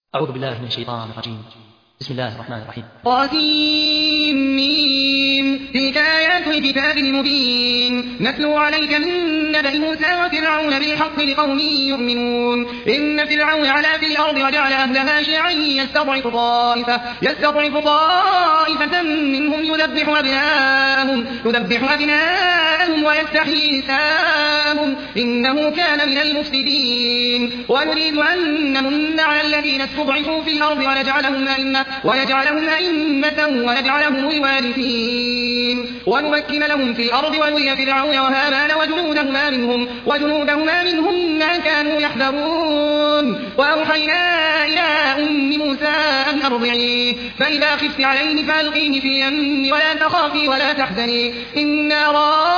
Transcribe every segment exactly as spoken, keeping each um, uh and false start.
أعوذ بالله من الشيطان الرجيم. بسم الله الرحمن الرحيم. طاسيم تلك آيات الكتاب المبين نتلو عليك من نبأ موسى وفرعون بالحق لقوم يؤمنون. إن فرعون علا في الأرض وجعل أهلها شيعا يستضعف طائفة يستضعف طائفة منهم يذبح أبناءهم يذبح أبناءهم ويستحيي نساءهم إنه كان من المفسدين. ونريد أن نمن على الذين استضعفوا في الأرض ونجعلهم أئمة ويجعلهم أئمة ونجعلهم الوارثين ونمكن لهم في الأرض ونري فرعون وهامان وجنودهما منهم وجنودهما منهم ما كانوا يحذرون. وأوحينا إلى أم موسى أن أرضعيه فإذا خفت عليه فألقيه في اليم ولا تخافي ولا تحزني إنا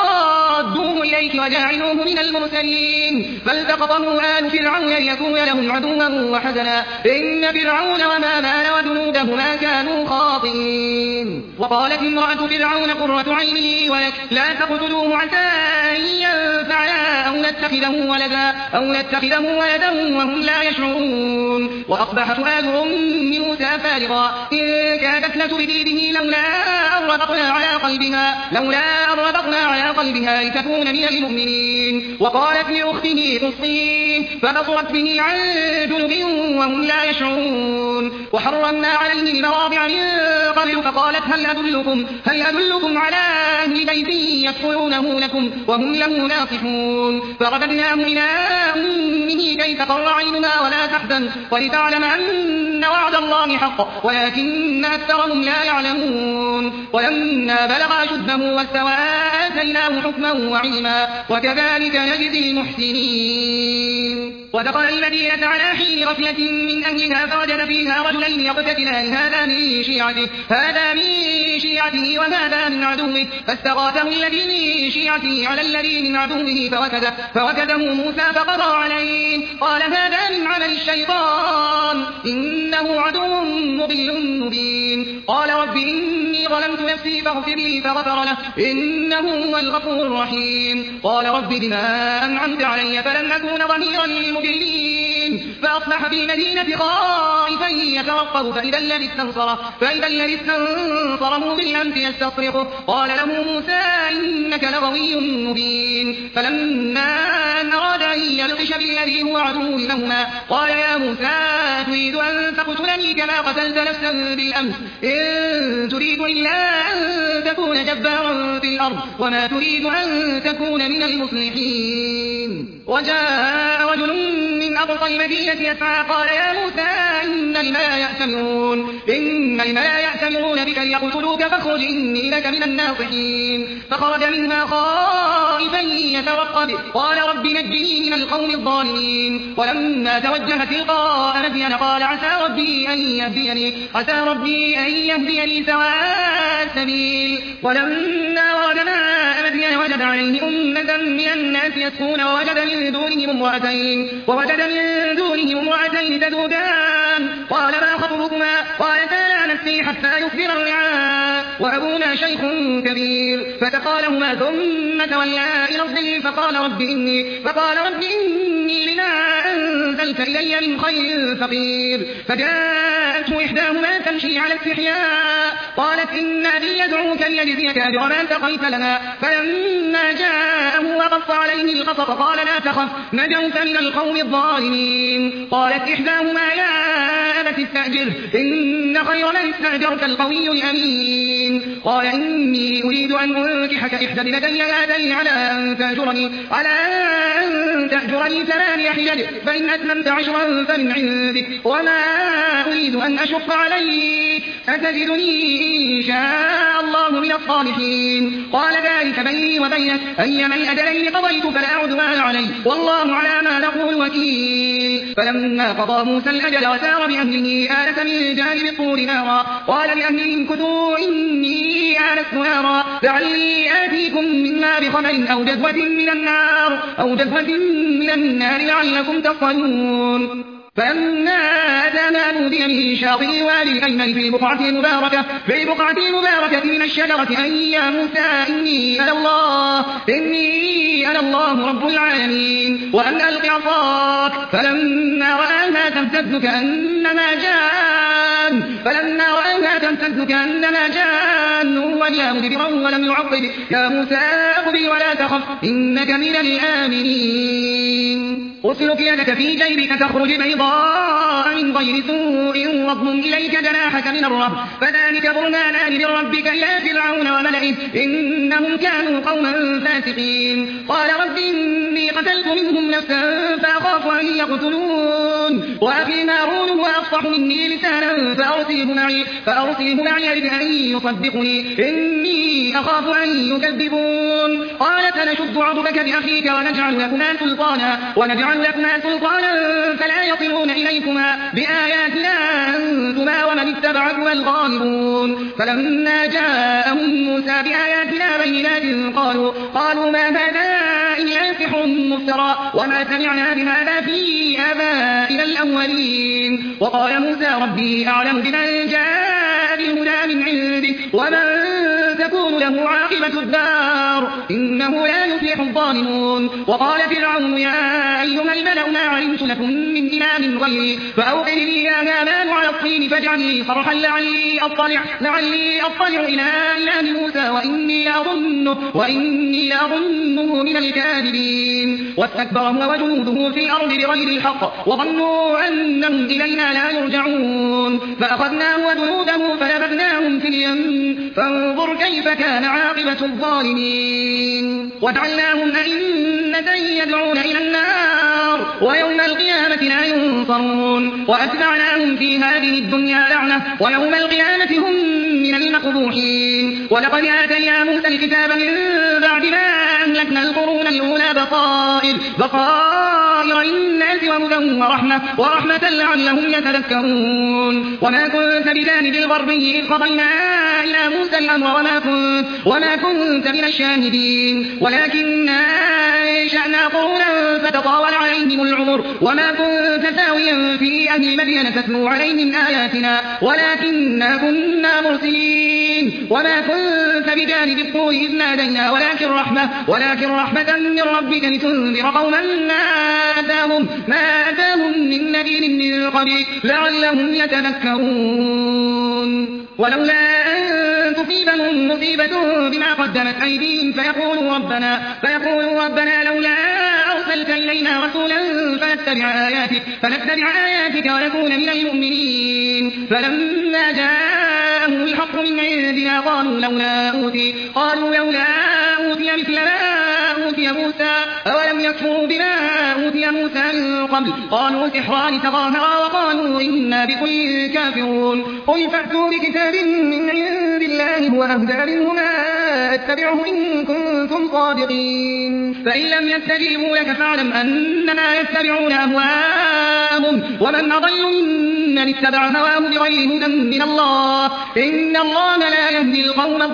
رادوه إليك وجاعلوه من المرسلين. فالتقطه آل فرعون ليكون لهم عدوا وحزنا إن فرعون وهامان وجنودهما كانوا خاطئين. وقالت امرأة فرعون قرة عين لي ولك لا تقتلوه عسى أن ينفعنا أو نتخذه ولدا أو نتخذه ولدا وهم لا يشعرون. وأصبح فؤاد أم موسى فارغا إن كادت لتبدي به لولا أن ربطنا على قلبها لولا أن ربطنا على قلبها لتكون من المؤمنين. وقالت لأخته قصيه فبصرت به عن جنب وهم لا يشعرون. وحرمنا عليه المراضع من قبل فقالت هل أدلكم هل أدلكم على أهل بيت يكفلونه لكم وهم له ناصحون. فرددناه إلى أمه كي تقر عينها ولا تحزن ولتعلم أن وعد الله حق ولكن أكثرهم لا يعلمون. ولما بلغ أشده واستوى آتيناه حكما وعلما وكذلك نجزي المحسنين. ودخل المدينة على حين غفلة من أهلها فوجد فيها رجلين يقتتلان هذا من شيعته هذا من شيعته وهذا من عدوه فاستغاثه الذي من شيعته على الذي من عدوه فوكده فوكده موسى فقضى عليه قال هذا من عمل الشيطان إنه عدو مضل مبين. قال رب إني ظلمت نفسي فاغفر لي فغفر له إنه هو الغفور الرحيم. قال رب بما أنعمت علي فلن أكون ظهيرا للمجرمين. فأصبح في المدينة خائفا يترقب فإذا الذي استنصره فإذا الذي استنصره بالأمس يستصرخه قال له موسى إنك لغوي مبين. فلما أن أراد أن يبطش بالذي هو عدو لهما قال يا موسى تريد أن تقتلني كما قتلت نفسا بالأمس إن تريد إلا أن تكون جبارا في الأرض وما تريد أن تكون من المصلحين. وجاء رجل من أقصى المدينة يسعى قال يا موسى إن الملأ يأتمرون إن الملأ يأتمرون بك ليقتلوك فاخرج إني لك من الناصحين. فخرج منها خائفا يترقب قال رب نجني من القوم الظالمين. ولما توجه تلقاء مدين قال عسى ربي أن يهديني عسى ربي أن يهديني سواء السبيل. ولما ورد ماء مدين وجد عليه أمة من الناس يسقون ووجد من دونهم امرأتين ووجد من دونهم امرأتين تذودان قال ما خطبكما قالتا لا نسقي حتى يصدر الرعاء وأبونا شيخ كبير. فسقى ثم تولى إلى الظل فقال رب إني فقال رب إني لما أنزلت إلي من خير فقير. فجاءته إحداهما تمشي على استحياء قالت إن أبي يدعوك ليجزيك أجر ما سقيت لنا. فلما جاءه وقص عليه القصص قال لا تخف نجوت من القوم الظالمين. قالت إحداهما يا أبت استأجره إن خير من استأجرت القوي الأمين. قال إني أريد أن أنكحك إحدى ابنتي هاتين على أن تأجرني على أن تأجرني ثماني حجج فإن أتممت عشرا فمن عندك وما أريد أن أشق عليك ستجدني إن شاء الله من الصالحين. قال ذلك بيني وبينك أيما الأجلين قضيت فلا عدوان علي والله على ما نقول وكيل. فلما قضى موسى الأجل وسار بأهله آنس من جانب الطور نارا قال لأهلهم كثوا إني آنست نارا لعلي آتيكم منها بخبر أو جذوة من النار أو جذوة من النار لعلكم تصطلون. فلما أتانا نودي من شاطئ الوادي الأيمن في البقعة المباركة في البقعة المباركة من الشجرة أن يا موسى إني أنا الله إني أنا الله رب العالمين وأن ألق عصاك فلما رآها تمتد كأنما جان فلما رآها تمتد كأنما جان ولا مدبرا ولم يعقب يا موسى أقبل ولا تخف إنك من الآمنين أسلك يدك في جيبك تخرج بيضاء من غير سوء واضمم إليك جناحك من الرهب فذلك برهانان من ربك إلى فرعون وملئه إنهم كانوا قوما فاسقين قال رب إني قتلت منهم نفسا فأخاف أن يقتلون وأخي هارون هو أفصح مني لسانا فأرسله معي فأرسله معي يرد أن يصدقني إني أخاف أن يكذبون قال سنشد عضدك بأخيك ونجعل لكما سلطانا ونجعل لكما سلطانا فلا يصلون إليكما بآياتنا أنتما ومن اتبعكما الغالبون فلما جاءهم موسى بآياتنا بينات قالوا قالوا ما هذا إلا سحر مفترى وما سمعنا بهذا في آبائنا الأولين وقال موسى ربي أعلم بمن جاء بالهدى من عنده ومن تكون له عاقبة الدار إنه لا يفلح الظالمون وقال فرعون يا أيها الملأ ما علمت لكم من إله غيري فأوقد لي يا هامان على الطين فاجعل لي صرحا لعلي أطلع لعلي أطلع إلى إله موسى وإني لأظنه وإني لأظنه من الكاذبين واستكبر هو وجنوده في الأرض بغير الحق وظنوا أنهم إلينا لا يرجعون فأخذناه وجنوده فنبذناهم في اليم فانظر كيف كان عاقبة الظالمين وجعلناهم أئمة يدعون إلى النار ويوم القيامة لا ينصرون وأتبعناهم في هذه الدنيا لعنة ويوم القيامة هم من المقبوحين ولقد آتينا موسى الكتاب من بعد ما أهلكنا القرون الأولى بصائر بصائر للناس وهدى ورحمة ورحمة لعلهم يتذكرون وما كنت بجانب الغربي إذ قضينا إلى موسى الأمر وما كنت وما كنت من الشاهدين ولكننا أنشأنا قرونا فتطاول عليهم العمر وما كنت ساويا في أهل مدين تتلو عليهم آياتنا ولكننا كنا مرسلين وما كنت بجانب الطور إذ نادينا ولكن رحمة ولكن رحمة من ربك لتنذر قوما ما أتاهم ما أتاهم من نذير من قبلك لعلهم يتذكرون ولولا أن تصيبهم مصيبة بما قدمت أيديهم فيقولوا ربنا فيقولوا ربنا لولا أرسلت إلينا رسولا فنتبع آياتك فنتبع آياتك ونكون من المؤمنين فلما جاءهم الحق من عندنا قالوا لولا أوتي قالوا لولا أوتي مثل ما أوتي موسى أولم يكفروا بما أوتي موسى من قبل قالوا سحران تظاهرا وقالوا إنا بكل كافرون قل فأتوا بكتاب من عند الله هو أهدى منهما اتبعه إن كنتم صادقين فإن لم يستجيبوا لك فاعلم أنما يتبعون أهواءهم ومن أضل ممن اتبع هواه بغير هدى من الله إن الله لا يهدي القوم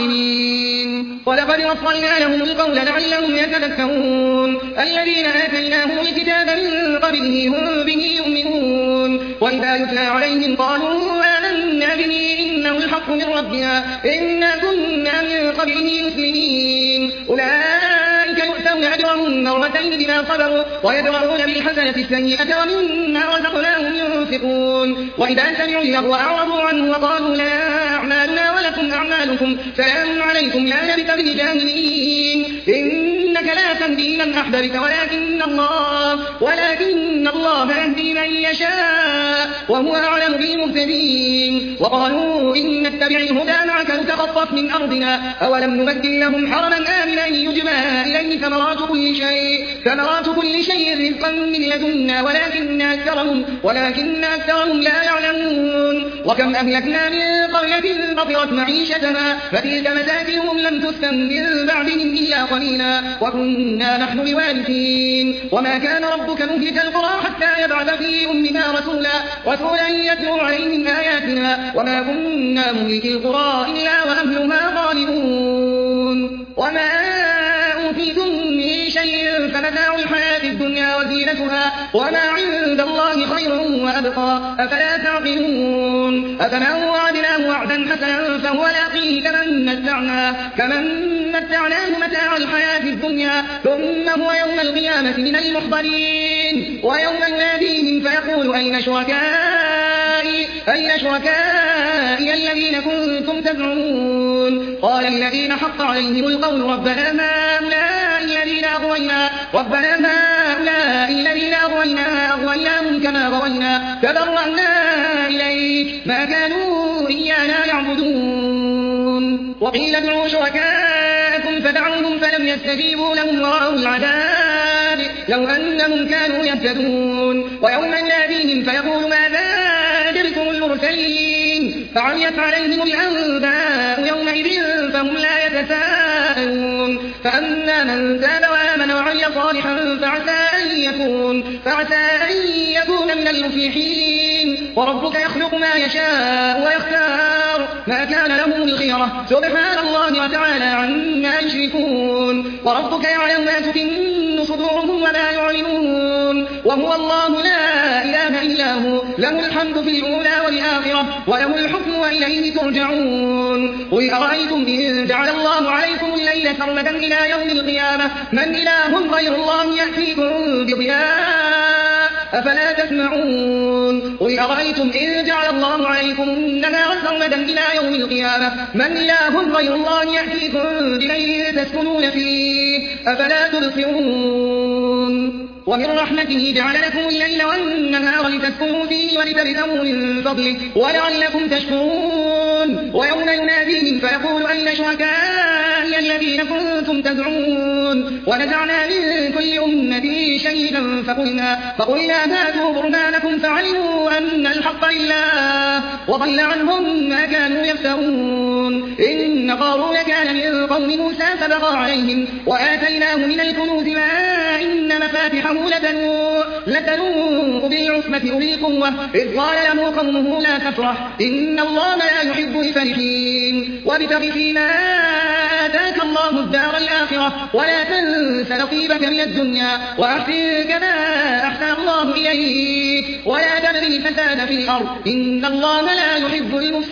الظالمين ولقد وصلنا لهم القول لعلهم يتذكرون الذين آتيناهم الكتاب من قبله هم به يؤمنون وإذا يتلى عليهم قالوا آمنا به إنه الحق من ربنا إنا كنا من قبله مسلمين أولئك يؤتون أجرهم مرتين بما صبروا ويدرؤون بالحسنة السيئة ومما رزقناهم ينفقون وإذا سمعوا اللغو أعرضوا عنه وقالوا لا أعمالنا ولكم أعمالكم سلام عليكم لا نبتغي الجاهلين إنك لا تهدي من أحببت ولكن الله ولكن الله يهدي من يشاء وهو أعلم بالمهتدين وقالوا إن نتبع الهدى معك نتخطف من أرضنا أولم نبدل لهم حرما آمنا يجبى إليه ثمرات كل شيء ثمرات كل شيء رزقا من لدنا ولكن أكثرهم ولكن أكثرهم لا يعلمون وكم أهلكنا من قرية بطرت معيشتها فتلك مساكنهم لم تسكن من بعدهم إلا قليلا وكنا نحن الوارثين وما كان ربك مهلك القرى حتى يبعث في أمها رسولا رسولا يتلو عليهم آياتنا وما كنا مهلك القرى إلا وأهلها ظالمون وما أوتيتم من شيء فمتاع الحياة الدنيا وزينتها وما عند الله خير وأبقى أفلا تعقلون أفمن وعدناه وعدا حسنا فهو لاقيه كمن متعناه كمن متعناه متاع الحياة الدنيا ثم هو يوم القيامة من المحضرين ويوم يناديهم فيقول أين شركائي أين شركائي الذين كنتم تزعمون قال الذين حق عليهم القول ربنا هؤلاء الذين أغوينا ربنا هؤلاء الذين أغوينا أغويناهم كما غوينا تبرأنا إليك ما كانوا إيانا يعبدون وقيل ادعوا شركاءكم فدعوهم فلم يستجيبوا لهم ورأوا العذاب لو أنهم كانوا يهتدون ويوم يناديهم فيقول ماذا أجبتم المرسلين فعميت عليهم الأنباء يومئذ فهم لا يتساءلون فأما من تاب وآمن وعمل صالحا فعسى أن يكون فعسى أن يكون من المفلحين وربك يخلق ما يشاء ويختار ما كان لهم الخيرة سبحان الله وتعالى عما يشركون وربك يعلم ما تكن صدورهم وما يعلنون وهو الله لا إله إلا هو له الحمد في الأولى والآخرة وله الحكم وإليه ترجعون قل أرأيتم إن جعل الله عليكم الليل سرمدا إلى يوم القيامة من إله غير الله يأتيكم بضياء أفلا تسمعون قل أرأيتم إن جعل الله عليكم النهار سرمدا إلى يوم القيامة من إله غير الله يأتيكم بليل تسكنون فيه أفلا تبصرون ومن رحمته جعل لكم الليل والنهار لتسكنوا فيه ولتبتغوا من فضله ولعلكم تشكرون ويوم يناديهم فيقول أين شركائي الذين كنتم تزعمون ونزعنا من كل أمة شهيدا فقلنا فقلنا هاتوا برهانكم فعلموا أن الحق لله وضل عنهم ما كانوا يفترون إن قارون كان من قوم موسى فبغى عليهم وآتيناه من الكنوز ما إن مفاتحه لتنوء لتنوء بالعصبة أولي القوة إذ قال له قومه لا تفرح إن الله لا يحب الفرحين وابتغ فيما آتاك الله الدار الآخرة ولا تنس نصيبك من الدنيا وأحسن كما أحسن الله إليك ولا تبغ الفساد في الأرض إن الله لا يحب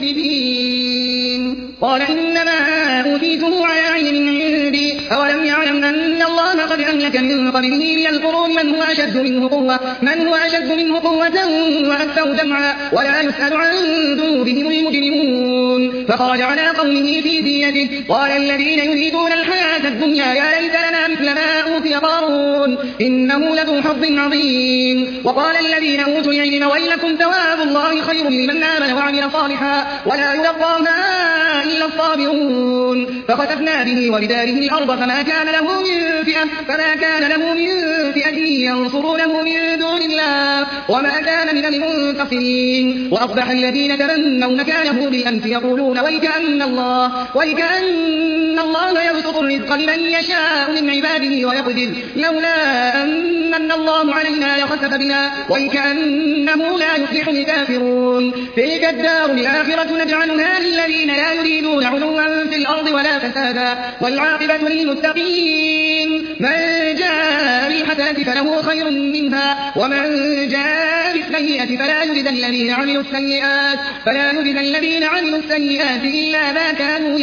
المفسدين قال إنما أوتيته على علم عندي أولم يعلم أن الله قد أهلك من قبله من القرون من هو أشد منه قوة من هو أشد منه قوة وأكثر جمعا ولا يسأل عن ذنوبهم المجرمون فخرج على قومه في زينته قال الذين يريدون الحياة الدنيا يا ليت لنا مثل ما أوتي قارون إنه لذو حظ عظيم وقال الذين أوتوا العلم ويلكم ثواب الله خير لمن آمن وعمل صالحا ولا يلقاها إلا الصابرون فخسفنا به ولداره الأرض فما كان له من فئة فما كان له من فئة ينصرونه من دون الله وما كان من المنتصرين وأصبح الذين تمنوا مكانه بالأمس يقولون ويكأن الله ويكأن الله يبسط الرزق لمن يشاء من عباده ويقدر لولا أن الله علينا لخسف بنا ويكأنه لا يفلح الكافرون تلك الدار الآخرة نجعلها للذين لا يريدون علوا في الأرض ولا فسادا والعاقبة للمتقين من جاء بالحسنة فله خير منها ومن جاء بالسيئة فلا يجزى الذين عملوا السيئات فلا يجزى الذين عملوا السيئات إلا ما كانوا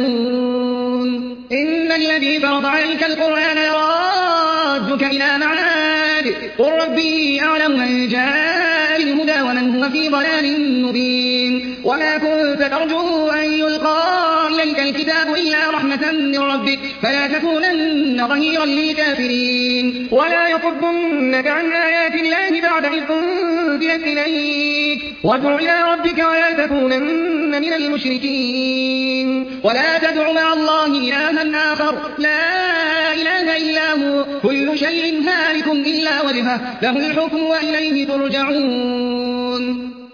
يعملون إن الذي فرض عليك القرآن لرادك إلى معاد قل ربي أعلم من جاء بالهدى ومن هو في ضلال مبين وما كنت ترجو أن يلقى إليك الكتاب إلا رحمة من ربك فلا تكونن ظهيرا للكافرين ولا يصدنك عن آيات الله بعد إذ أنزلت إليك وادع إلى ربك ولا تكونن من المشركين ولا تدع مع الله إلها آخر لا إله إلا هو كل شيء هالك إلا وجهه له الحكم وإليه ترجعون